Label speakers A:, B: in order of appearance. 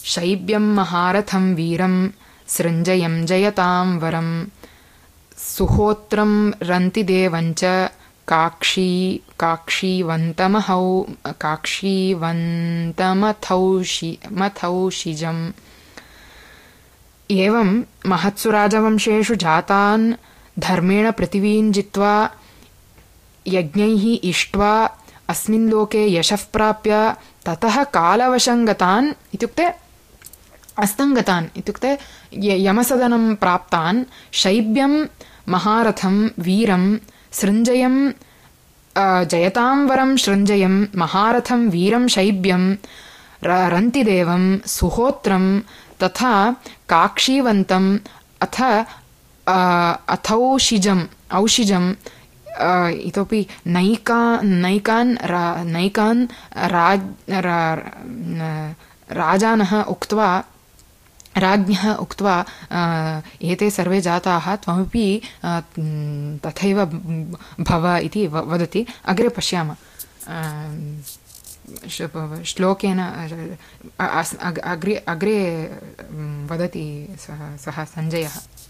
A: शैब्यं महारथं वीरं सृञ्जयं जयतां वरं सुहोत्रं रन्तिदेवञ्च काक्षीवन्तमथौषिजम्। एवं महत्सु राजवंशेषु जातान् धर्मेण पृथिवीं जित्वा यज्ञैः इष्ट्वा अस्मिन् लोके यशः प्राप्य ततः कालवशङ्गतान् इत्युक्ते अस्तङ्गतान् इत्युक्ते यमसदनं प्राप्तान् शैब्यं महारथं वीरं सृञ्जयं जयतां वरं सृञ्जयं महारथं वीरं शैब्यं रन्तिदेवं सुहोत्रं तथा काक्षीवन्तम् अथ औषिजम् इतोपि नैकान् राजानः उक्त्वा राज्ञः उक्त्वा एते सर्वे जाताः त्वमपि तथैव भव इति वदति। अग्रे पश्यामः श्लोकेन अग्रे वदति सः सञ्जयः।